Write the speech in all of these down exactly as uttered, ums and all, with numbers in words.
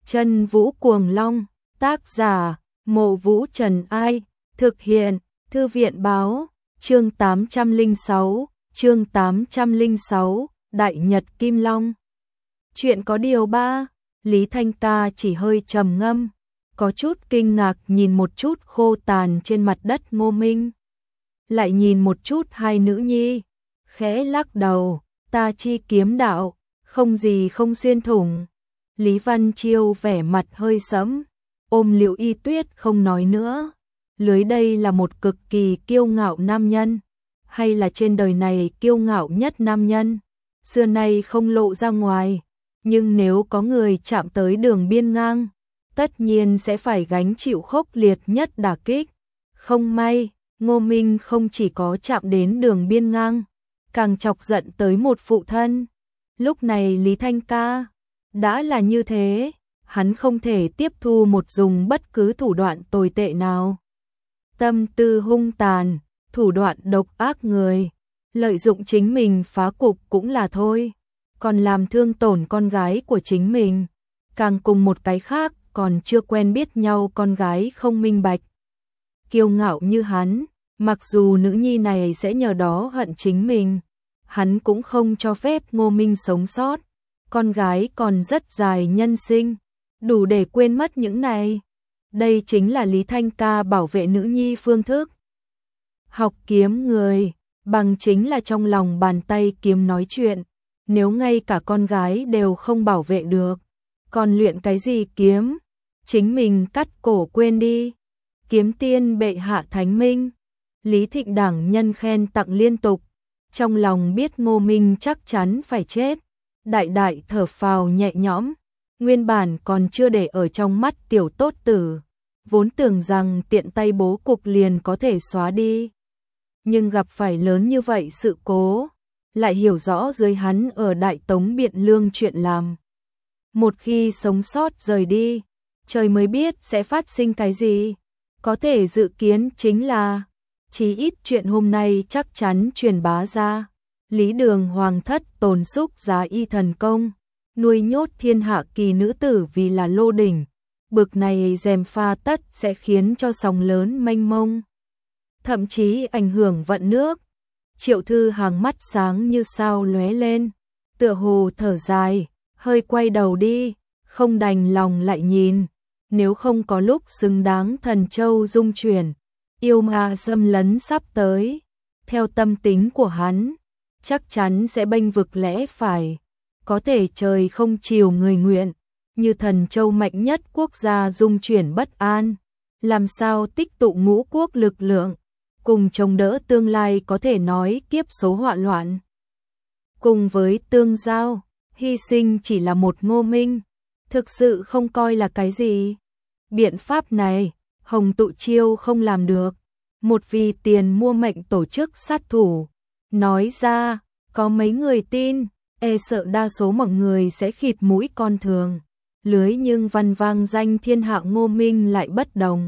Chân Vũ Cuồng Long, tác giả, Mộ Vũ Trần Ai, thực hiện, Thư viện báo, chương tám trăm lẻ sáu, chương tám trăm lẻ sáu, Đại Nhật Kim Long. Chuyện có điều ba, Lý Thanh Ca chỉ hơi trầm ngâm, có chút kinh ngạc nhìn một chút khô tàn trên mặt đất Ngô Minh. Lại nhìn một chút hai nữ nhi, khẽ lắc đầu, ta chi kiếm đạo, không gì không xuyên thủng. Lý Văn Chiêu vẻ mặt hơi sẫm, ôm Liễu Y Tuyết không nói nữa. Lưới đây là một cực kỳ kiêu ngạo nam nhân, hay là trên đời này kiêu ngạo nhất nam nhân, xưa nay không lộ ra ngoài, nhưng nếu có người chạm tới đường biên ngang, tất nhiên sẽ phải gánh chịu khốc liệt nhất đả kích. Không may, Ngô Minh không chỉ có chạm đến đường biên ngang, càng chọc giận tới một phụ thân. Lúc này Lý Thanh Ca đã là như thế, hắn không thể tiếp thu một dùng bất cứ thủ đoạn tồi tệ nào. Tâm tư hung tàn, thủ đoạn độc ác người, lợi dụng chính mình phá cục cũng là thôi, còn làm thương tổn con gái của chính mình, càng cùng một cái khác còn chưa quen biết nhau con gái không minh bạch. Kiêu ngạo như hắn, mặc dù nữ nhi này sẽ nhờ đó hận chính mình, hắn cũng không cho phép Ngô Minh sống sót. Con gái còn rất dài nhân sinh, đủ để quên mất những này. Đây chính là Lý Thanh Ca bảo vệ nữ nhi phương thức. Học kiếm người, bằng chính là trong lòng bàn tay kiếm nói chuyện. Nếu ngay cả con gái đều không bảo vệ được, còn luyện cái gì kiếm? Chính mình cắt cổ quên đi. Kiếm tiên bệ hạ thánh minh. Lý Thịnh Đảng nhân khen tặng liên tục. Trong lòng biết Ngô Minh chắc chắn phải chết. Đại đại thở phào nhẹ nhõm, nguyên bản còn chưa để ở trong mắt tiểu tốt tử, vốn tưởng rằng tiện tay bố cục liền có thể xóa đi. Nhưng gặp phải lớn như vậy sự cố, lại hiểu rõ dưới hắn ở Đại Tống Biện Lương chuyện làm. Một khi sống sót rời đi, trời mới biết sẽ phát sinh cái gì. Có thể dự kiến chính là, chí ít chuyện hôm nay chắc chắn truyền bá ra. Lý Đường Hoàng thất tồn xúc giá y thần công, nuôi nhốt thiên hạ kỳ nữ tử vì là lô đỉnh, bực này gièm pha tất sẽ khiến cho sóng lớn mênh mông, thậm chí ảnh hưởng vận nước. Triệu Thư Hàng mắt sáng như sao lóe lên, tựa hồ thở dài, hơi quay đầu đi, không đành lòng lại nhìn, nếu không có lúc xứng đáng thần châu dung chuyển, yêu ma xâm lấn sắp tới, theo tâm tính của hắn chắc chắn sẽ bênh vực lẽ phải, có thể trời không chiều người nguyện, như thần châu mạnh nhất quốc gia dung chuyển bất an, làm sao tích tụ ngũ quốc lực lượng, cùng chống đỡ tương lai có thể nói kiếp số họa loạn. Cùng với tương giao, hy sinh chỉ là một Ngô Minh, thực sự không coi là cái gì. Biện pháp này, Hồng Tụ Chiêu không làm được, một vì tiền mua mệnh tổ chức sát thủ. Nói ra, có mấy người tin, e sợ đa số mọi người sẽ khịt mũi con thường. Lưới nhưng văn vang danh thiên hạ Ngô Minh lại bất đồng.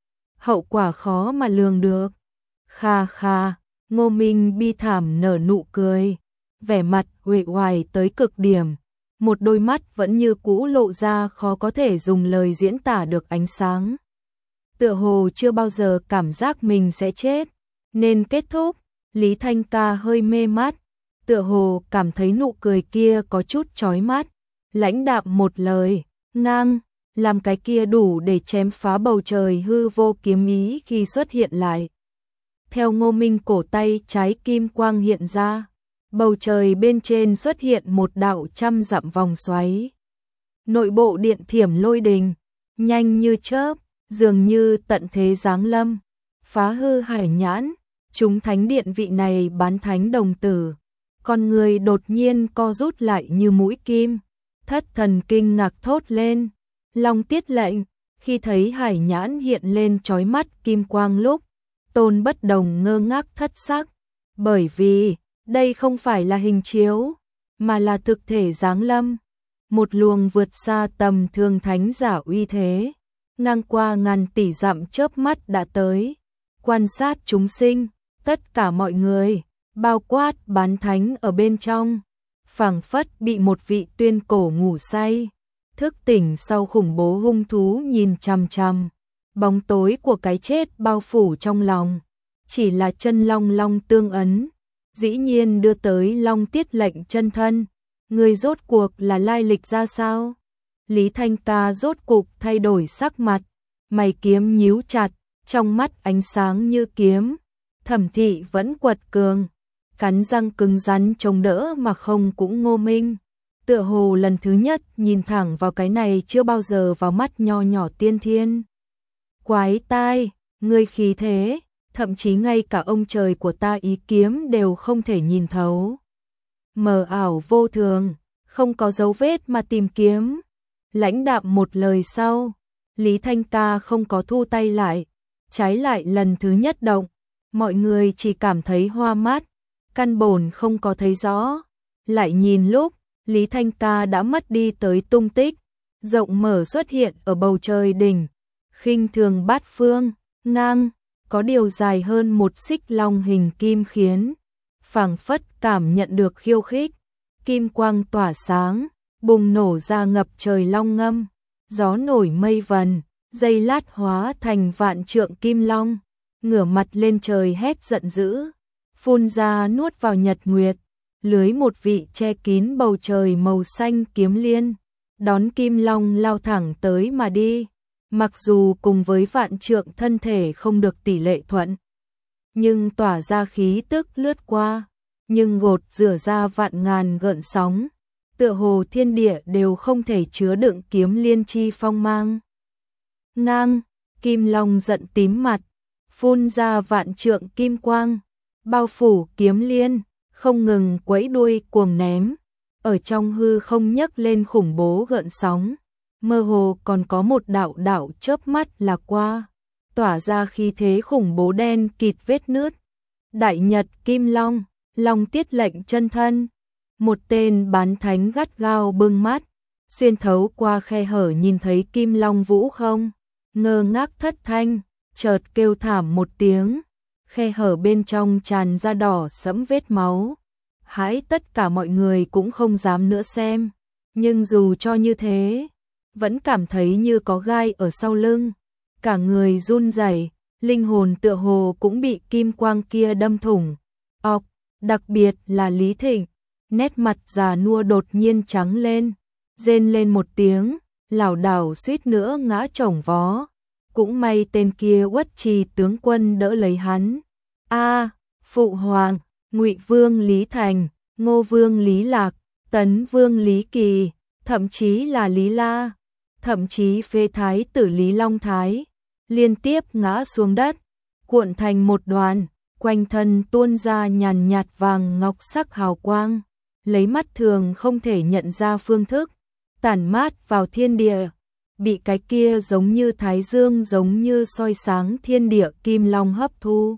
Hậu quả khó mà lường được. Kha kha, Ngô Minh bi thảm nở nụ cười, vẻ mặt uể oải tới cực điểm. Một đôi mắt vẫn như cũ lộ ra khó có thể dùng lời diễn tả được ánh sáng. Tựa hồ chưa bao giờ cảm giác mình sẽ chết, nên kết thúc. Lý Thanh Ca hơi mê mắt, tựa hồ cảm thấy nụ cười kia có chút chói mắt, lãnh đạm một lời, ngang, làm cái kia đủ để chém phá bầu trời hư vô kiếm ý khi xuất hiện lại. Theo Ngô Minh cổ tay trái kim quang hiện ra, bầu trời bên trên xuất hiện một đạo trăm dặm vòng xoáy. Nội bộ điện thiểm lôi đình, nhanh như chớp, dường như tận thế giáng lâm, phá hư hải nhãn. Chúng thánh điện vị này bán thánh đồng tử, con người đột nhiên co rút lại như mũi kim, thất thần kinh ngạc thốt lên, Long Tiết lệnh, khi thấy hải nhãn hiện lên chói mắt kim quang lúc, Tôn Bất Đồng ngơ ngác thất sắc, bởi vì đây không phải là hình chiếu, mà là thực thể giáng lâm, một luồng vượt xa tầm thường thánh giả uy thế, ngang qua ngàn tỷ dặm chớp mắt đã tới, quan sát chúng sinh. Tất cả mọi người, bao quát bán thánh ở bên trong, phảng phất bị một vị tuyên cổ ngủ say. thức tỉnh sau khủng bố hung thú nhìn chằm chằm, bóng tối của cái chết bao phủ trong lòng, chỉ là chân long long tương ấn, dĩ nhiên đưa tới long tiết lệnh chân thân, người rốt cuộc là lai lịch ra sao? Lý Thanh Ca rốt cục thay đổi sắc mặt, mày kiếm nhíu chặt, trong mắt ánh sáng như kiếm, Thẩm Thị vẫn quật cường, cắn răng cứng rắn chống đỡ mà không cũng Ngô Minh. Tựa hồ lần thứ nhất nhìn thẳng vào cái này chưa bao giờ vào mắt nho nhỏ tiên thiên. Quái tai, ngươi khí thế, thậm chí ngay cả ông trời của ta ý kiếm đều không thể nhìn thấu. Mờ ảo vô thường, không có dấu vết mà tìm kiếm. Lãnh đạm một lời sau, Lý Thanh Ca không có thu tay lại, trái lại lần thứ nhất động, mọi người chỉ cảm thấy hoa mắt, căn bổn không có thấy rõ. Lại nhìn lúc, Lý Thanh Ca đã mất đi tới tung tích, rộng mở xuất hiện ở bầu trời đỉnh, khinh thường bát phương, ngang, có điều dài hơn một xích long hình kim khiến, phảng phất cảm nhận được khiêu khích, kim quang tỏa sáng, bùng nổ ra ngập trời long ngâm, gió nổi mây vần, giây lát hóa thành vạn trượng kim long, ngửa mặt lên trời hét giận dữ, phun ra nuốt vào nhật nguyệt, lưới một vị che kín bầu trời màu xanh kiếm liên, đón kim long lao thẳng tới mà đi, mặc dù cùng với vạn trượng thân thể không được tỷ lệ thuận, nhưng tỏa ra khí tức lướt qua, nhưng gột rửa ra vạn ngàn gợn sóng, tựa hồ thiên địa đều không thể chứa đựng kiếm liên chi phong mang. Ngang, kim long giận tím mặt, phun ra vạn trượng kim quang, bao phủ kiếm liên, không ngừng quẫy đuôi cuồng ném, ở trong hư không nhấc lên khủng bố gợn sóng, mơ hồ còn có một đạo đạo chớp mắt là qua, tỏa ra khí thế khủng bố đen kịt vết nứt. Đại Nhật Kim Long, Long tiết lệnh chân thân, một tên bán thánh gắt gao bưng mắt, xuyên thấu qua khe hở nhìn thấy Kim Long vũ không, ngơ ngác thất thanh, chợt kêu thảm một tiếng, khe hở bên trong tràn ra đỏ sẫm vết máu. Hãi tất cả mọi người cũng không dám nữa xem, nhưng dù cho như thế, vẫn cảm thấy như có gai ở sau lưng, cả người run rẩy, linh hồn tựa hồ cũng bị kim quang kia đâm thủng. Ọc, đặc biệt là Lý Thịnh, nét mặt già nua đột nhiên trắng lên, rên lên một tiếng, lảo đảo suýt nữa ngã chồng vó. Cũng may tên kia Uất Trì tướng quân đỡ lấy hắn. A, Phụ Hoàng, Ngụy Vương Lý Thành, Ngô Vương Lý Lạc, Tấn Vương Lý Kỳ, thậm chí là Lý La, thậm chí phê thái tử Lý Long Thái, liên tiếp ngã xuống đất, cuộn thành một đoàn, quanh thân tuôn ra nhàn nhạt vàng ngọc sắc hào quang, lấy mắt thường không thể nhận ra phương thức, tản mát vào thiên địa, bị cái kia giống như thái dương giống như soi sáng thiên địa kim long hấp thu,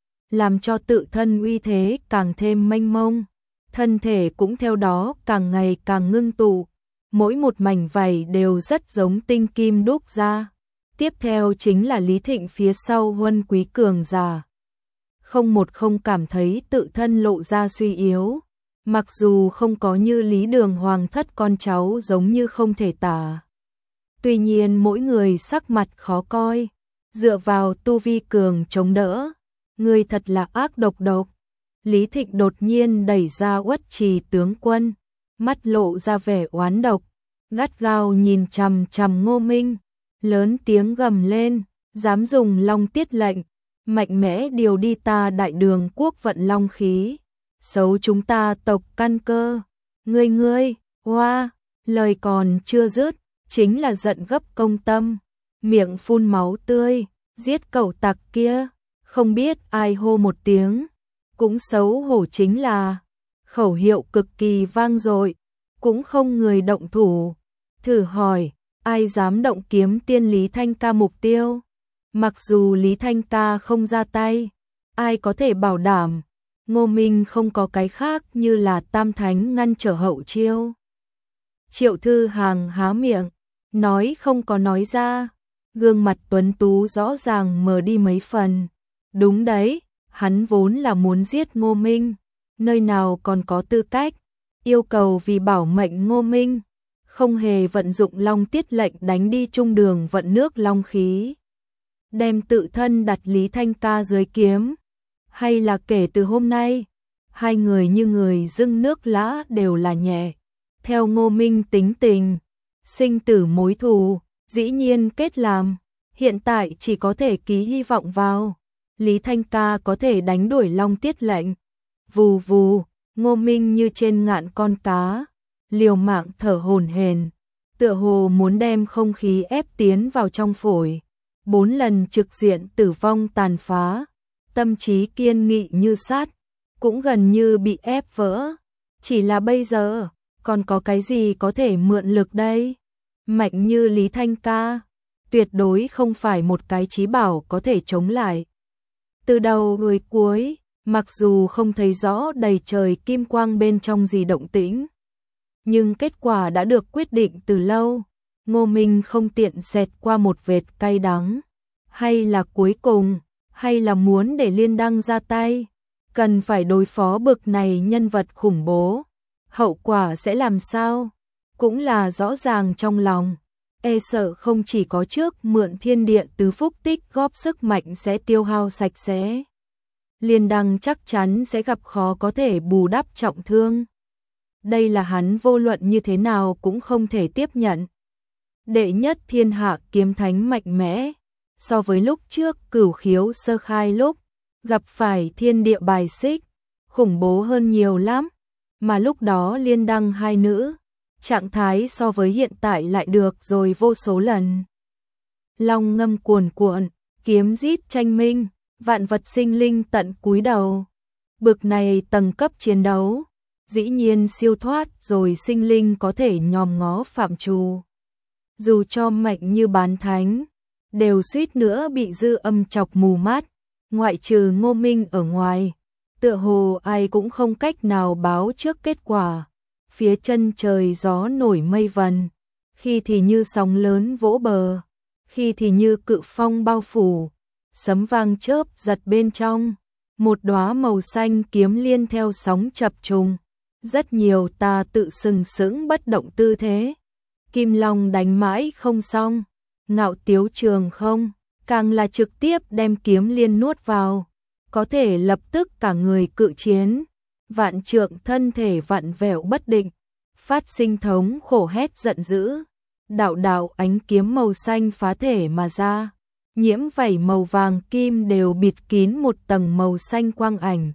làm cho tự thân uy thế càng thêm mênh mông, thân thể cũng theo đó càng ngày càng ngưng tụ, mỗi một mảnh vảy đều rất giống tinh kim đúc ra. Tiếp theo chính là Lý Thịnh phía sau huân quý cường giả. Không một không cảm thấy tự thân lộ ra suy yếu, mặc dù không có như Lý Đường hoàng thất con cháu giống như không thể tả. Tuy nhiên mỗi người sắc mặt khó coi, dựa vào tu vi cường chống đỡ, người thật là ác độc độc. Lý Thịnh đột nhiên đẩy ra Uất Trì tướng quân, mắt lộ ra vẻ oán độc, gắt gao nhìn chằm chằm Ngô Minh, lớn tiếng gầm lên, dám dùng long tiết lệnh, mạnh mẽ điều đi ta đại đường quốc vận long khí, xấu chúng ta tộc căn cơ. Ngươi ngươi, hoa, lời còn chưa dứt, chính là giận gấp công tâm, miệng phun máu tươi, giết cẩu tặc kia, không biết ai hô một tiếng, cũng xấu hổ chính là, khẩu hiệu cực kỳ vang dội, cũng không người động thủ, thử hỏi, ai dám động kiếm tiên Lý Thanh Ca mục tiêu, mặc dù Lý Thanh Ca không ra tay, ai có thể bảo đảm, Ngô Minh không có cái khác như là tam thánh ngăn trở hậu chiêu. Triệu Thư Hàng há miệng, nói không có nói ra, gương mặt tuấn tú rõ ràng mờ đi mấy phần. Đúng đấy, hắn vốn là muốn giết Ngô Minh, nơi nào còn có tư cách, yêu cầu vì bảo mệnh Ngô Minh, không hề vận dụng long tiết lệnh đánh đi trung đường vận nước long khí, đem tự thân đặt Lý Thanh Ca dưới kiếm, hay là kể từ hôm nay, hai người như người dưng nước lã đều là nhẹ. Theo Ngô Minh tính tình, sinh tử mối thù, dĩ nhiên kết làm, hiện tại chỉ có thể ký hy vọng vào. Lý Thanh Ca có thể đánh đuổi long tiết lệnh. Vù vù, Ngô Minh như trên ngạn con cá, liều mạng thở hổn hển, tựa hồ muốn đem không khí ép tiến vào trong phổi. Bốn lần trực diện tử vong tàn phá, tâm trí kiên nghị như sắt, cũng gần như bị ép vỡ. Chỉ là bây giờ, còn có cái gì có thể mượn lực đây? Mạnh như Lý Thanh Ca, tuyệt đối không phải một cái chí bảo có thể chống lại. Từ đầu đuôi cuối, mặc dù không thấy rõ đầy trời kim quang bên trong gì động tĩnh, nhưng kết quả đã được quyết định từ lâu. Ngô Minh không tiện xẹt qua một vệt cay đắng. Hay là cuối cùng, hay là muốn để Liên Đăng ra tay, cần phải đối phó bực này nhân vật khủng bố. Hậu quả sẽ làm sao? Cũng là rõ ràng trong lòng. E sợ không chỉ có trước mượn thiên địa tứ phúc tích góp sức mạnh sẽ tiêu hao sạch sẽ. Liên Đăng chắc chắn sẽ gặp khó có thể bù đắp trọng thương. Đây là hắn vô luận như thế nào cũng không thể tiếp nhận. Đệ nhất thiên hạ kiếm thánh mạnh mẽ, so với lúc trước Cửu Khiếu sơ khai lúc gặp phải thiên địa bài xích, khủng bố hơn nhiều lắm. Mà lúc đó Liên Đăng hai nữ, trạng thái so với hiện tại lại được rồi vô số lần. Long ngâm cuồn cuộn, kiếm rít tranh minh, vạn vật sinh linh tận cúi đầu. Bực này tầng cấp chiến đấu, dĩ nhiên siêu thoát rồi sinh linh có thể nhòm ngó phạm trù. Dù cho mạnh như bán thánh, đều suýt nữa bị dư âm chọc mù mắt, ngoại trừ Ngô Minh ở ngoài. Tựa hồ ai cũng không cách nào báo trước kết quả. Phía chân trời gió nổi mây vần, khi thì như sóng lớn vỗ bờ, khi thì như cự phong bao phủ, sấm vang chớp giật bên trong, một đóa màu xanh kiếm liên theo sóng chập trùng, rất nhiều ta tự sừng sững bất động tư thế. Kim Long đánh mãi không xong, ngạo tiếu trường không, càng là trực tiếp đem kiếm liên nuốt vào, có thể lập tức cả người cự chiến, vạn trượng thân thể vặn vẹo bất định, phát sinh thống khổ hét giận dữ. Đạo đạo ánh kiếm màu xanh phá thể mà ra, nhiễm vảy màu vàng kim đều bịt kín một tầng màu xanh quang ảnh.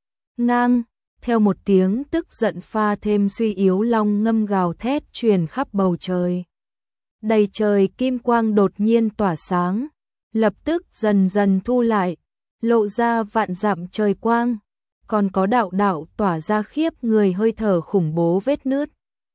Ngang, theo một tiếng tức giận pha thêm suy yếu, long ngâm gào thét truyền khắp bầu trời. Đầy trời kim quang đột nhiên tỏa sáng, lập tức dần dần thu lại, lộ ra vạn dặm trời quang, còn có đạo đạo tỏa ra khiếp người hơi thở khủng bố vết nứt.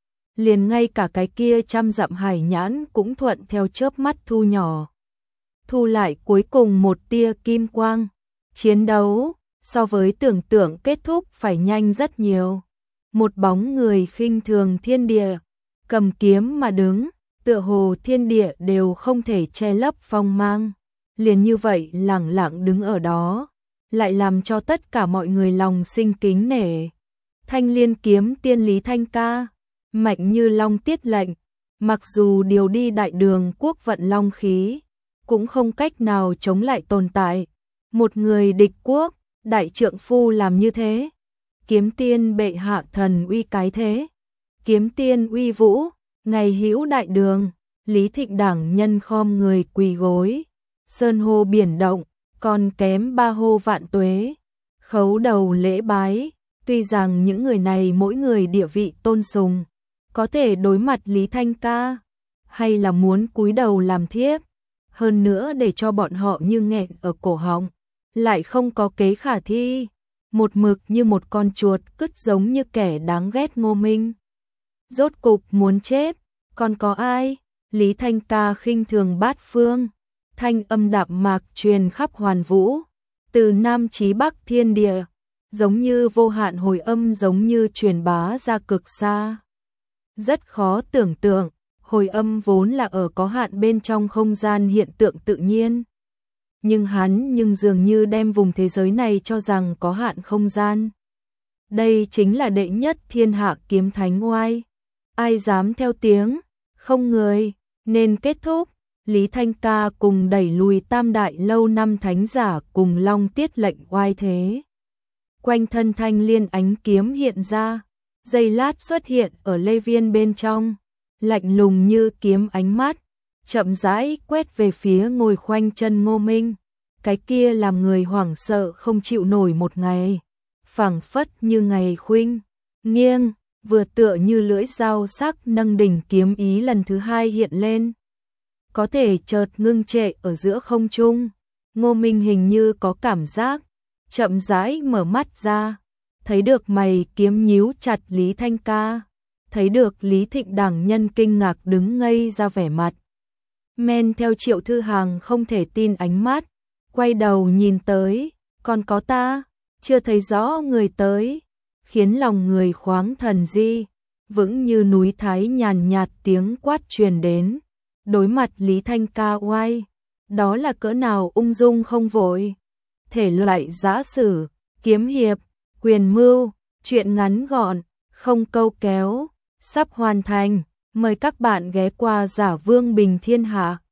Liền ngay cả cái kia trăm dặm hải nhãn cũng thuận theo chớp mắt thu nhỏ. Thu lại cuối cùng một tia kim quang. Chiến đấu, so với tưởng tượng kết thúc phải nhanh rất nhiều. Một bóng người khinh thường thiên địa, cầm kiếm mà đứng, tựa hồ thiên địa đều không thể che lấp phong mang. Liền như vậy lẳng lặng đứng ở đó, lại làm cho tất cả mọi người lòng sinh kính nể. Thanh Liên kiếm tiên Lý Thanh Ca, mạnh như long tiết lệnh, mặc dù điều đi đại đường quốc vận long khí, cũng không cách nào chống lại tồn tại. Một người địch quốc, đại trượng phu làm như thế. Kiếm tiên bệ hạ thần uy cái thế. Kiếm tiên uy vũ, ngày hữu đại đường, Lý Thịnh đảng nhân khom người quỳ gối. Sơn hô biển động, còn kém ba hô vạn tuế. Khấu đầu lễ bái, tuy rằng những người này mỗi người địa vị tôn sùng, có thể đối mặt Lý Thanh Ca, hay là muốn cúi đầu làm thiếp, hơn nữa để cho bọn họ như nghẹn ở cổ họng, lại không có kế khả thi, một mực như một con chuột cứt giống như kẻ đáng ghét Ngô Minh. Rốt cục muốn chết, còn có ai? Lý Thanh Ca khinh thường bát phương, thanh âm đạm mạc truyền khắp hoàn vũ, từ nam chí bắc thiên địa, giống như vô hạn hồi âm, giống như truyền bá ra cực xa. Rất khó tưởng tượng, hồi âm vốn là ở có hạn bên trong không gian hiện tượng tự nhiên. Nhưng hắn nhưng dường như đem vùng thế giới này cho rằng có hạn không gian. Đây chính là đệ nhất thiên hạ kiếm thánh oai. ai dám theo tiếng, không người, nên kết thúc. Lý Thanh Ca cùng đẩy lùi tam đại lâu năm thánh giả cùng long tiết lệnh oai thế. Quanh thân thanh liên ánh kiếm hiện ra, giây lát xuất hiện ở lê viên bên trong, lạnh lùng như kiếm ánh mắt, chậm rãi quét về phía ngồi khoanh chân Ngô Minh. Cái kia làm người hoảng sợ không chịu nổi một ngày, phảng phất như ngày khuynh, nghiêng, vừa tựa như lưỡi dao sắc nâng đỉnh kiếm ý lần thứ hai hiện lên. Có thể chợt ngưng trệ ở giữa không trung, Ngô Minh hình như có cảm giác, chậm rãi mở mắt ra, thấy được mày kiếm nhíu chặt Lý Thanh Ca, thấy được Lý Thịnh Đằng nhân kinh ngạc đứng ngây ra vẻ mặt. Men theo Triệu Thư Hằng không thể tin ánh mắt, quay đầu nhìn tới, còn có ta, chưa thấy rõ người tới, khiến lòng người khoáng thần di, vững như núi Thái nhàn nhạt tiếng quát truyền đến. Đối mặt Lý Thanh Ca oai, đó là cỡ nào ung dung không vội. Thể loại giã sử, kiếm hiệp, quyền mưu, truyện ngắn gọn, không câu kéo, sắp hoàn thành. Mời các bạn ghé qua Giả Vương Bình Thiên Hạ.